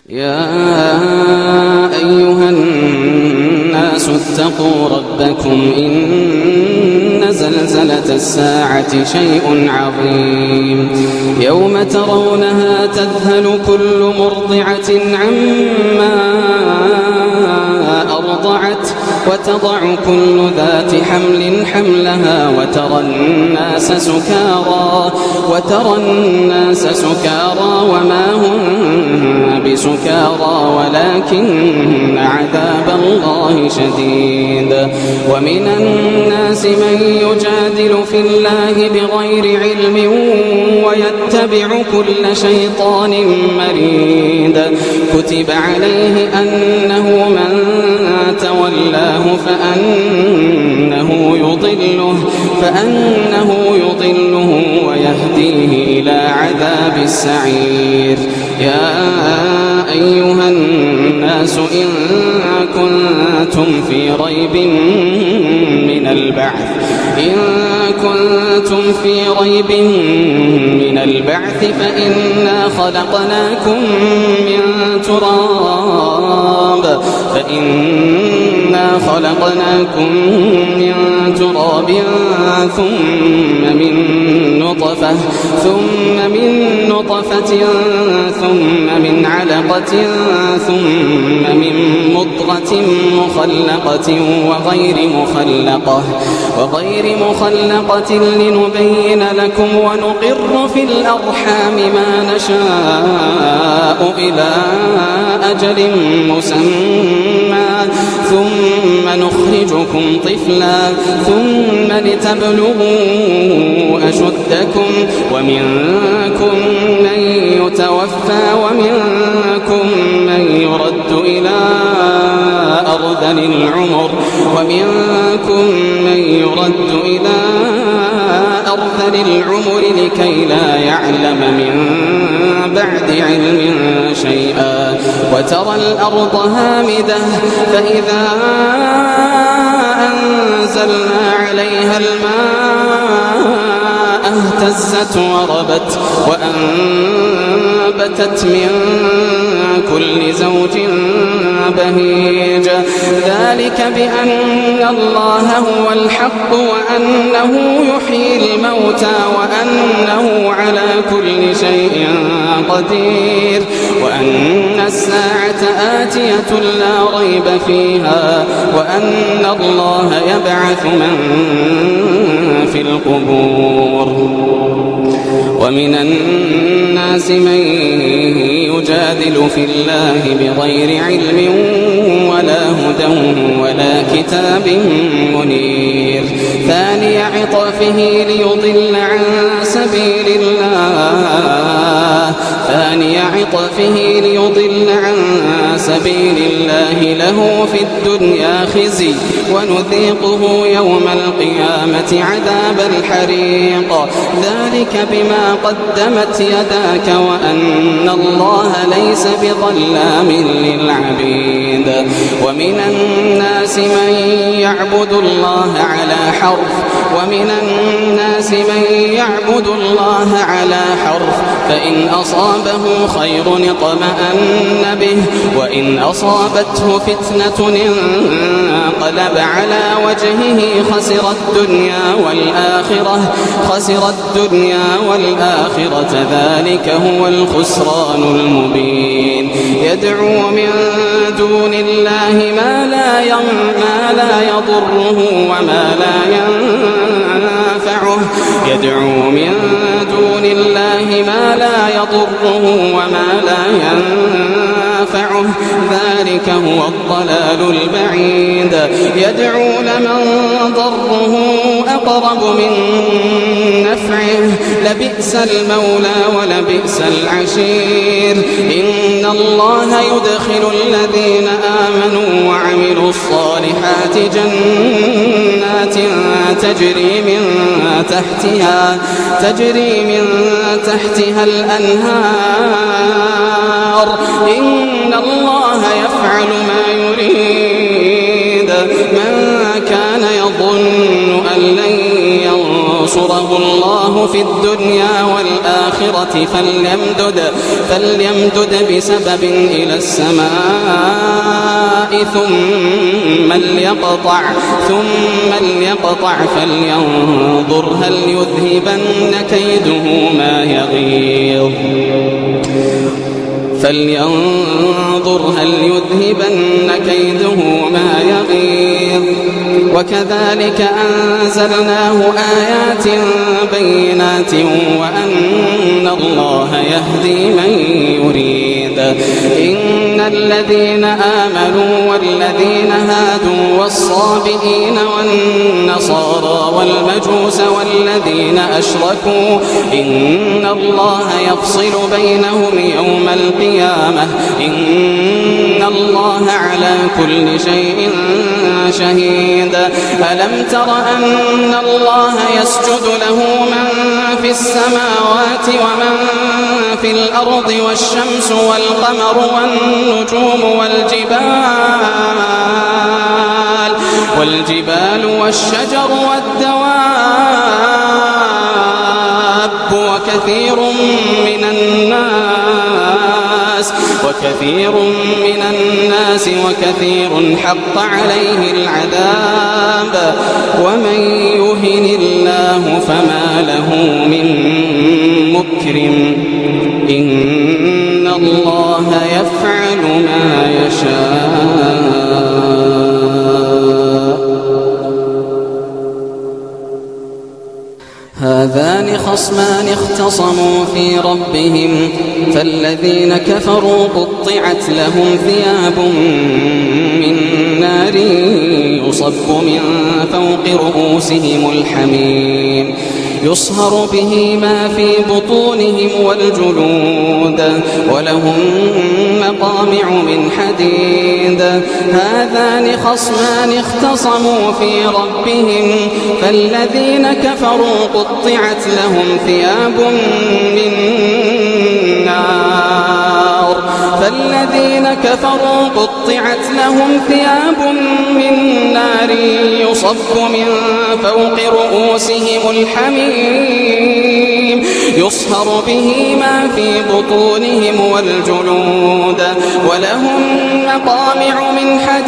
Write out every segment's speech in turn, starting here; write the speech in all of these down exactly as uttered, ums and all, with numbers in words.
يا أيها الناس اتقوا ربكم إن زلزلة الساعة شيء عظيم يوم ترونها تذهل كل مرضعة عما أرضعت وتضع كل ذات حمل حملها وترى الناس سكارى وترى الناس سكارى وما هم بسكارى ولكن عذاب الله شديد. ومن الناس من يجادل في الله بغير علم ويتبع كل شيطان مريد. كتب عليه أنه من تولاه فأنه يضله فأنه يضله ويهديه إلى عذاب السعير. يا أيها الناس إن كنتم في ريب من البعث إن كنتم في ريب من البعث فإنا خلقناكم من تراب فإنا خلقناكم من تراب ثم من نطفة ثم من نطفة ثم من علقة ثم من مضغة مخلقة وغير مخلقة وغير مخلقة لنبين لكم ونقر في الأرحام ما نشاء إلى أجل مسمى ثم نخرجكم طفلا ثم لتبلغوا أشدكم ومنكم من يتوفى ومنكم من يرد إلى أرذل العمر ومنكم من يرد إلى أرذل العمر لكي لا يعلم من بعد علم شيئا. وترى الأرض هامدة فإذا أنزلنا عليها الماء اهتزت وربت وأنبتت من كل زوج بهيج. ذلك بأن الله هو الحق وأنه يحيي الموتى وأنه على كل شيء قدير وأن الساعة آتية لا ريب فيها وأن الله يبعث من في القبور. ومن الناس من يجادل في الله بغير علم ولا هدى ولا كتاب منير. ثاني عطفه ليضل عن سبيل الله ثاني عطفه ليضل عن سبيل الله له في الدنيا خزي ونذيقه يوم القيامة عذاب الحريق. ذلك بما قدمت يداك وأن الله ليس بظلام للعبيد. ومن الناس من يعبد الله على حرف ومن الناس من يعبد الله على حرف فإن أصابه خير اطمأن به وإن أصابته فتنة انقلب على وجهه خسر الدنيا والآخرة خسر الدنيا والآخرة ذلك هو الخسران المبين. يدعو من دون الله ما لا ما لا يضره وما لا ينفعه يدعو من دون الله ما لا يضره وما لا ينفعه ذلك هو الضلال البعيد. يدعو لمن ضره أقرب من نفعه لبئس المولى ولبئس العشير. إن الله يدخل الذين آمنوا وعملوا الصالحات جنات تجري من تحتها تجري من تحتها الأنهار. إن الله يفعل ما يريد. من كان يظن أن لن ينصره رزقه الله في الدنيا والآخرة فليمدد, فليمدد بسبب إلى السماء ثم ليقطع, ثم ليقطع فلينظر هل يذهبن كيده ما يغيظ فلينظر هل يذهبن كيده ما يغيظ. وكذلك أنزلناه آيات بينات وأن الله يهدي من يريد. إن الذين آمنوا والذين هادوا والصابئين والنصارى والمجوس والذين أشركوا إن الله يفصل بينهم يوم القيامة إن الله على كل شيء شهيد. ألم تر أن الله يسجد له من في السماوات ومن في الأرض والشمس والقمر والنجوم والجبال والجبال والشجر والدواب وكثير من الناس وكثير من الناس وكثير حق عليه العذاب ومن يهن الله فما له من مكرم إن الله يفعل ما يشاء. هذان خصمان اختصموا في ربهم فالذين كفروا قطعت لهم ثياب من نار يصب من فوق رؤوسهم الحميم يصهر به ما في بطونهم والجلود ولهم مقامع من حديد. هذان خصمان اختصموا في ربهم فالذين كفروا قطعت لهم ثياب من نار فالذين كفروا قطعت لهم ثياب من نار يصب من فوق رؤوسهم الحميم يصهر به ما في بطونهم والجلود ولهم مقامع من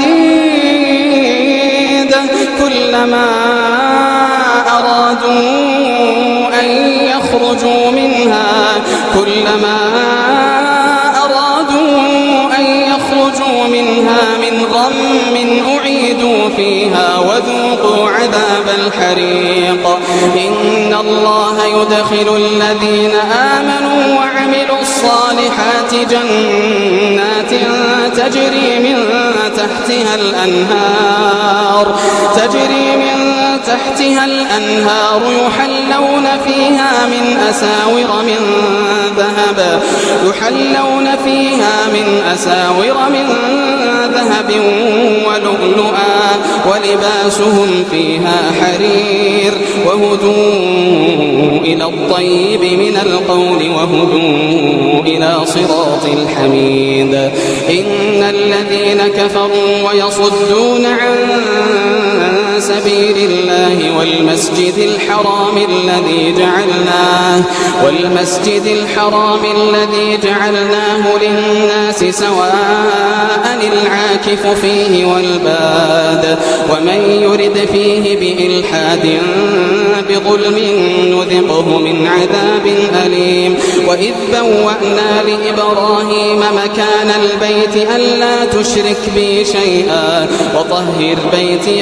حديد كلما أرادوا أن يخرجوا منها كلما أرادوا أن يخرجوا منها من غم أعيدوا فيها وذوقوا عذاب الحريق. إن الله يدخل الذين آمنوا وعملوا الصالحات جنات تجري من تحتها الأنهار تجري من تحتها الأنهار يحلون فيها من أساور من ذهب يحلون فيها من أساور من ذهب ولؤلؤا ولباسهم فيها حرير وهدوا إلى الطيب من القول وهدوا إلى صراط الحميد. إن الذين كفروا ويصدون عن سبيل الله والمسجد الحرام الذي جعلناه والمسجد الحرام الذي جعلناه للناس سواء العاكف فيه والباد ومن يرد فيه بإلحاد بظلم نذقه من عذاب أليم. وإذ بوأنا لإبراهيم مكان البيت ألا تشرك بي شيئا وطهر بيتي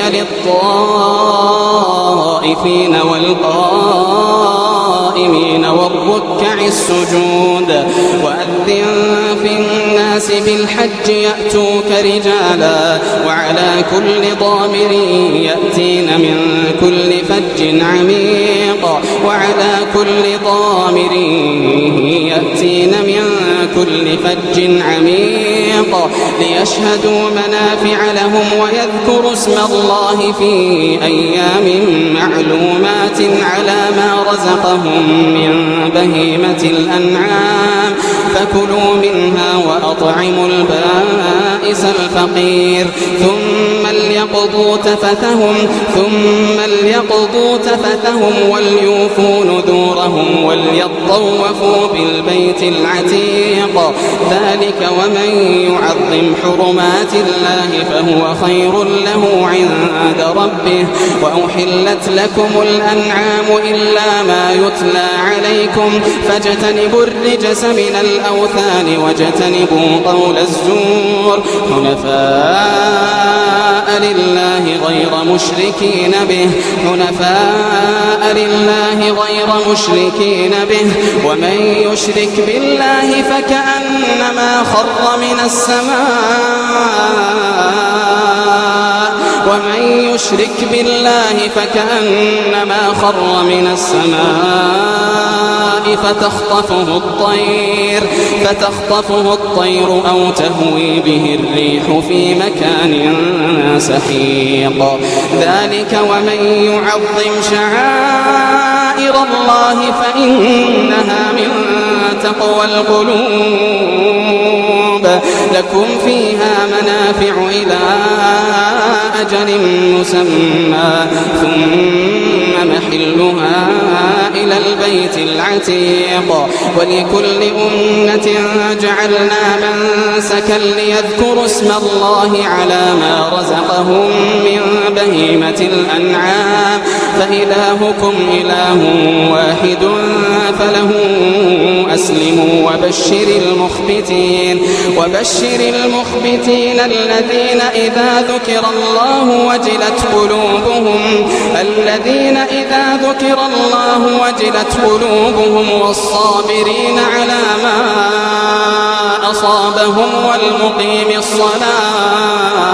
للطائفين والقائمين والركع السجود وأذن في الناس بالحج يأتوك رجالا وعلى كل ضامر يأتين من كل فج عميق وعلى كل ضامر يأتين من كل فج عميق ليشهدوا منافع لهم ويذكروا اسم الله في أيام معلومات على ما رزقهم من بهيمة الأنعام فكلوا منها وأطعموا البائس الفقير ثم ليقضوا تفثهم ثم ليقضوا تفثهم وليوفوا نذورهم وليطوفوا بالبيت العتيق ذلك ومن يعظم حرمات الله فهو خير له عند ربه وأحلت لكم الأنعام إلا ما يتلى عليكم فاجتنبوا الرجس من الأوثان واجتنبوا قول الزور حنفاء لله غير مشركين به حنفاء لله غير مشركين به ومن يشرك بالله فكأنما خر من السماء ومن يشرك بالله فكأنما خر من السماء فتخطفه الطير فتخطفه الطير أو تهوي به الريح في مكان سحيق ذلك ومن يعظم شعائر الله فإنها من تقوى القلوب لكم فيها منافع إلى أجل مسمى ثم محلها إلى البيت العتيق ولكل أمة جعلنا منسكا ليذكروا اسم الله على ما رزقهم من بهيمة الأنعام فإلهكم إله واحد فله أسلموا وبشر المخبتين وبشر المخبتين الذين إذا ذكر الله وجلت قلوبهم الذين إذا ذكر الله وجلت قلوبهم والصابرين على ما أصابهم والمقيم الصلاة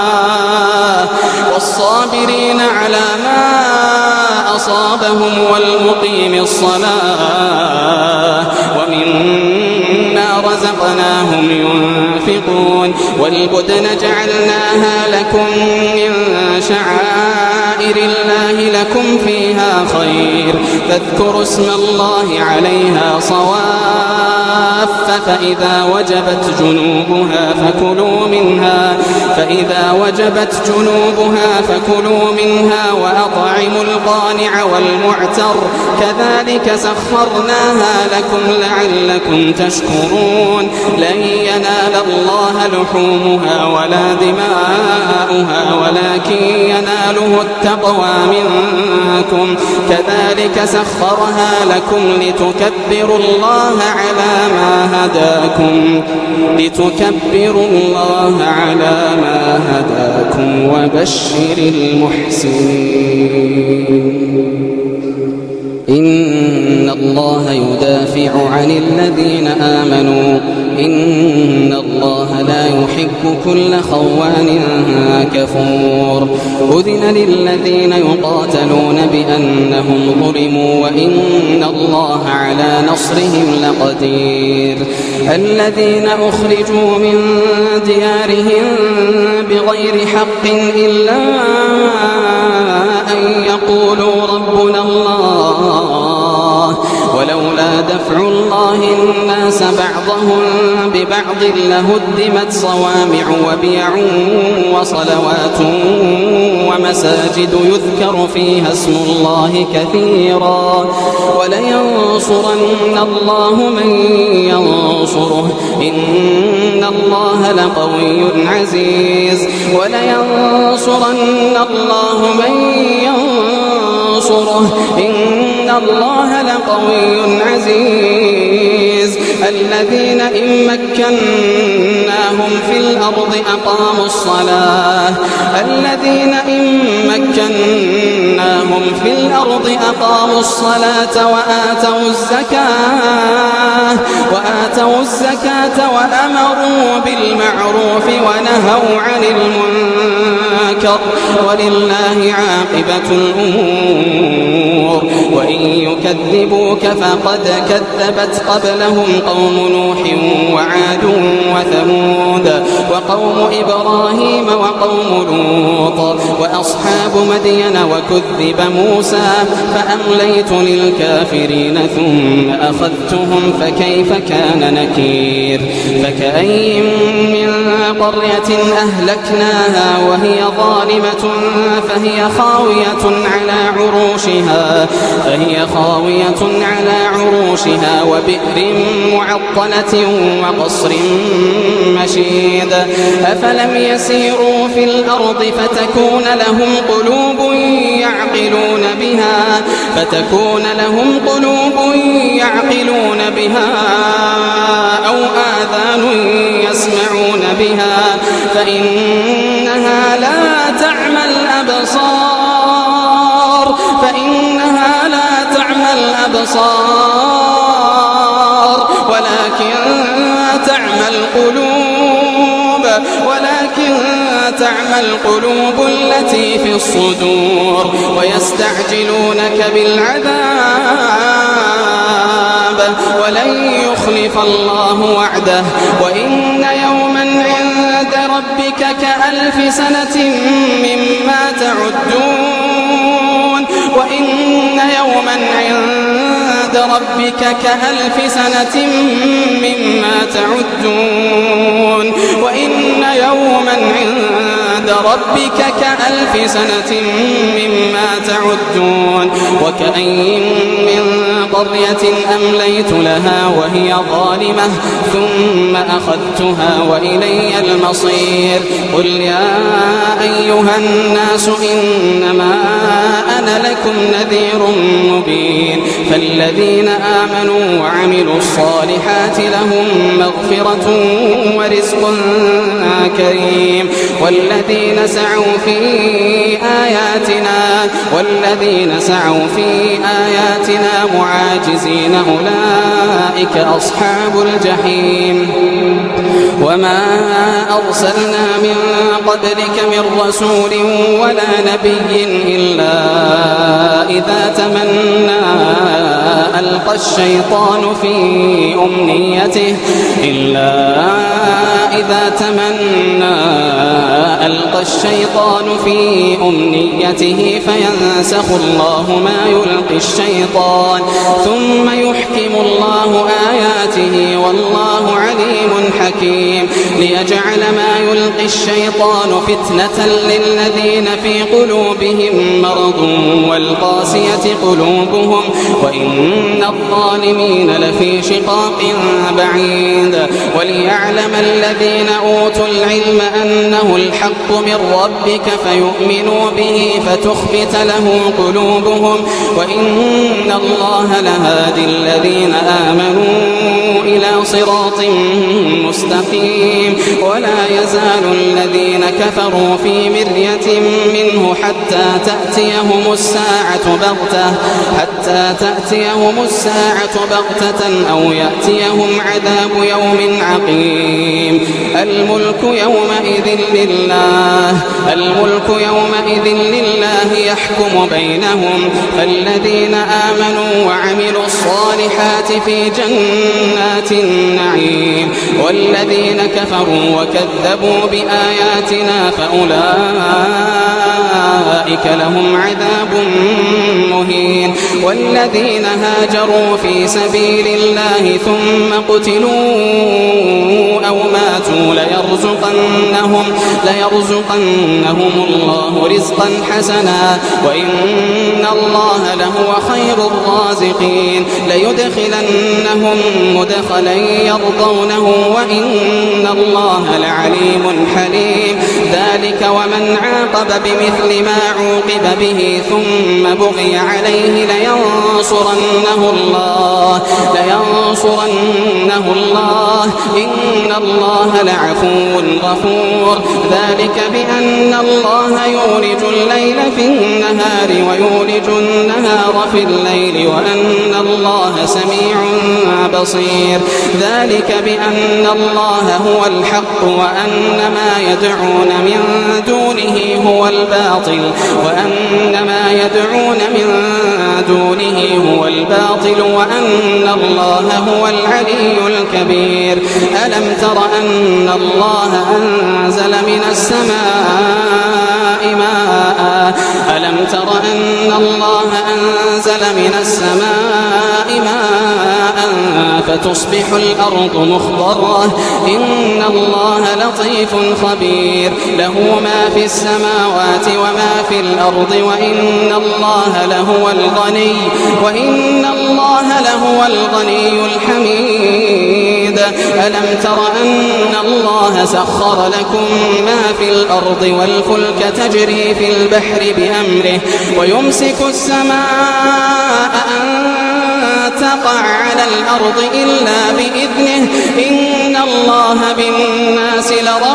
والصابرين على ما أصابهم والمقيم الصلاة ومما رزقناهم ينفقون والبدن جعلناها لكم من شعائر الله لكم فيها خير فاذكروا اسم الله عليها صواف فإذا وجبت جنوبها فكلوا منها فإذا وجبت جنوبها فكلوا منها وأطعموا القانع والمعتر كذلك سخرناها لكم لعلكم تشكرون لن ينال الله لحومها ولا دماؤها ولكن يناله التقوى منكم كذلك سخرها لكم لتكبروا الله على ما هداكم لتكبروا الله على ما هداكم وبشر المحسنين إن الله يدافع عن الذين آمنوا إن الله لا يحب كل خوان كفور أذن للذين يقاتلون بأنهم ظلموا وإن الله على نصرهم لقدير الذين أخرجوا من ديارهم بغير حق إلا أن يقولوا ربنا الله ولولا دفع الله الناس بعضهم ببعض لهدمت صوامع وبيع وصلوات ومساجد يذكر فيها اسم الله كثيرا ولينصرن الله من ينصره إن الله لقوي عزيز ولينصرن الله من ينصره إن الله لقوي عزيز الذين إن مكناهم في الأرض أقاموا الصلاة الذين إن مكناهم في الأرض أقاموا الصلاة وآتوا الزكاة وآتوا الزكاة وأمروا بالمعروف ونهوا عن المنكر ولله عاقبة الأمور وإن يكذبوك فقد كذبت قبلهم قوم نوح وعاد وثمود وقوم إبراهيم وقوم لوط وأصحاب مدين وكذب موسى فأمليت للكافرين ثم أخذتهم فكيف كان نكير فكأين من قرية أهلكناها وهي ظالمة فهي خاوية على عروشها فهي خاوية على عروشها وبئر معطلة وقصر مشيد أفلم يسيروا في الأرض فتكون لهم قلوب يعقلون بها فتكون لهم قلوب يعقلون بها أو آذان يسمعون بها فإنها لا تعمى الأبصار فإنها لا تعمى الأبصار ولكن تعمى القلوب ولكن تعمى القلوب التي في الصدور ويستعجلونك بالعذاب ولن يخلف الله وعده وإن يوما عند ربك كألف سنة مما تعدون وإن يوما عند ربك كألف سنة مما تعدون وإن يوما عند ربك كألف سنة مما تعدون وكأين من قرية أمليت لها وهي ظالمة ثم أخذتها وإلي المصير قل يا أيها الناس إنما أنا لكم نذير مبين فالذين آمنوا وعملوا الصالحات لهم مغفرة ورزق كريم والذين سعوا في آياتنا والذين سعوا في آياتنا معاجزين أولئك أصحاب الجحيم وما أرسلنا من قبلك من رسول ولا نبي إلا إذا تمنى ألقى الشيطان في أمنيته إلا إذا تمنى ألقى الشيطان في أمنيته فينسخ الله ما يلقي الشيطان ثم يحكم الله آياته والله عليم حكيم ليجعل ما يلقي الشيطان فتنة للذين في قلوبهم مرض والقاسية قلوبهم وإن الظالمين لفي شقاق بعيد وليعلم الذين أوتوا العلم أنه الحق من ربك فيؤمنوا به فتخبت له قلوبهم وإن الله لهادي الذين آمنوا إلى صراط مستقيم ولا يزال الذين كفروا في مرية منه حتى تأتيهم الساعة بغتة حتى تأتيهم الساعة بغتة أو يأتيهم عذاب يوم عقيم الملك يومئذ لله الملك يومئذ لله يحكم بينهم فالذين آمنوا وعملوا الصالحات في جنات النعيم والذين كفروا وكذبوا بآياتنا فأولئك لهم عذاب مهين والذين هاجروا في سبيل الله ثم قتلوا أو ماتوا ليرزقنهم, ليرزقنهم الله رزقا حسنا وإن الله لهو خير الرازقين ليدخلنهم مدخلا يرضونه وإن الله لعليم حليم ذلك ومن عاقب بمثل ما عوقب به ثم بغي عليه لينصرنه الله لينصرنه الله إن الله لعفو غفور ذلك بأن الله يولج الليل في النهار ويولج النهار في الليل وأن الله سميع بصير ذلك بأن الله هو الحق وأن ما يدعون من دونه هو الباطل وأن ما يدعون من دونه هو الباطل وأن الله هو العلي الكبير ألم تر أن الله أنزل من السماء ماء ألم تر أن الله أنزل من السماء ماء فتصبح الأرض مخضرة إن الله لطيف خبير له ما في السماوات وما في الأرض وإن الله لهو الغني وإن الله لهو الغني الحميد ألم تر أن الله سخر لكم ما في الأرض والفلك تجري في البحر بأمره ويمسك السماء أن تقع على الأرض إلا بإذنه إن الله بالناس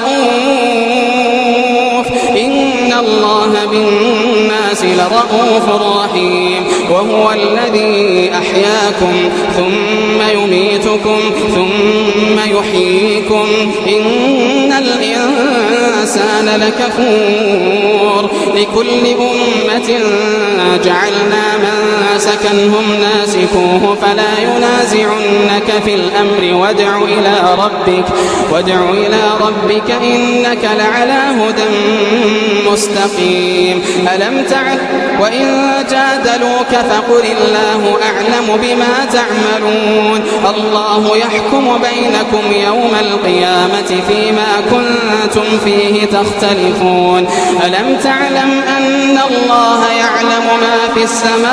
لرؤوف إن الله بالناس لرؤوف رحيم وهو الذي أحياكم ثم يميتكم ثم يحييكم إن الإنسان لكفور لكل أمة جعلنا منسكا هم ناسكوه فلا ينازعنك في الأمر وادع إلى ربك وادع إلى ربك إنك لعلى هدى مستقيم ألم تعلم وإن جادلوك فقل الله أعلم بما تعملون الله يحكم بينكم يوم القيامة فيما كنتم فيه تختلفون ألم تعلم أن الله يعلم ما في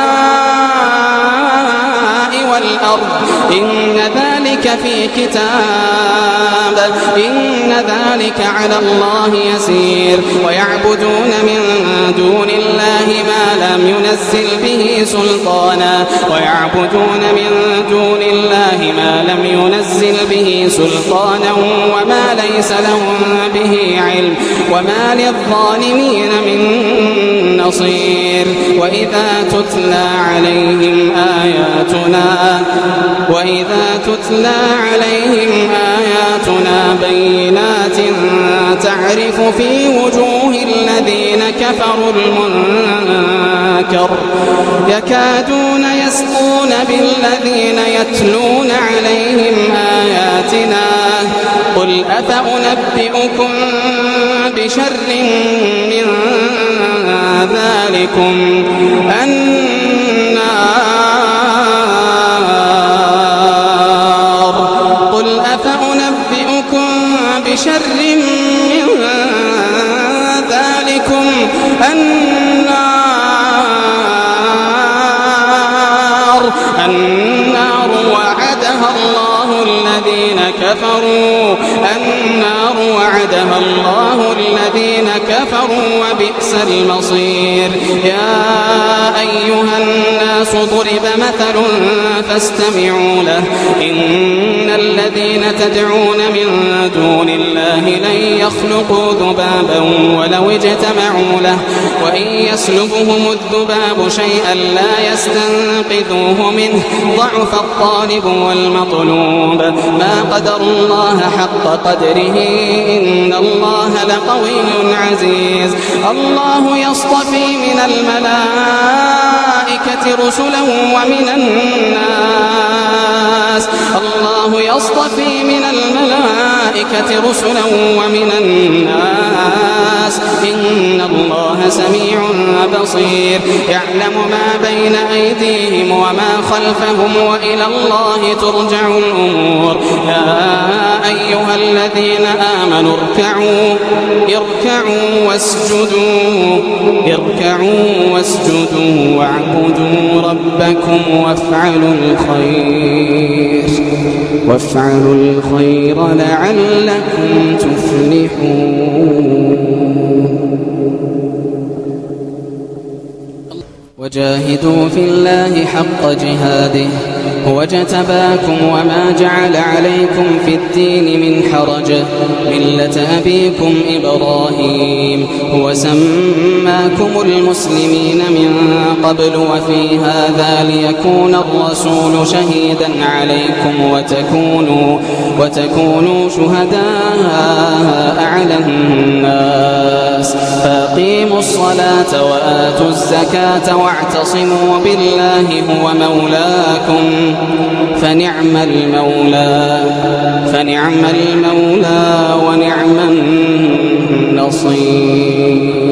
السماء والأرض إن ذلك في كتاب إن ذلك على الله يسير ويعبدون من دون الله ما لم ينزل به سلطانا ويعبدون من دون الله ما لم ينزل به سلطانا وما ليس لهم به علم وما للظالمين من نصير وإذا تتلى عليهم آياتنا وإذا تتلى عليهم آياتنا بينات تعرف في وجوه الذين كفروا المنكر يكادون يسقون بالذين يتلون عليهم آياتنا قل أفأنبئكم بشر من ذلكم النار قل أفأنبئكم بشر من ذلكم النار النار وعدها الله الذين كفروا النار وعدها الله الذين كفروا وبئس المصير يا أيها الناس ضرب مثل فاستمعوا له إن الذين تدعون من دون الله لن يخلقوا ذبابا ولو اجتمعوا له وإن يسلبهم الذباب شيئا لا يستنقذوه منه ضعف الطالب والمطلوب ما قدر الله حق قدره إن الله لقوي عزيز الله يصطفي من الملائكة رسلا ومن الناس الله يصطفي من الملائكة رسلا ومن الناس إن الله سميع بصير يعلم ما بين أيديهم وما خلفهم وإلى الله ترجع الأمور يا أيها الذين آمنوا اركعوا اركعوا واسجدوا اركعوا واسجدوا واعبدوا ربكم وافعلوا الخير وافعلوا الخير لعلكم تفلحون وجاهدوا في الله حق جهاده هو اجتباكم وما جعل عليكم في الدين من حرج ملة أبيكم إبراهيم هو سماكم المسلمين من قبل وفي هذا ليكون الرسول شهيدا عليكم وتكونوا, وتكونوا شهداء على الناس فأقيموا الصلاة وآتوا الزكاة واعتصموا بالله هو مولاكم فنعم المولى فنعم المولى ونعم النصير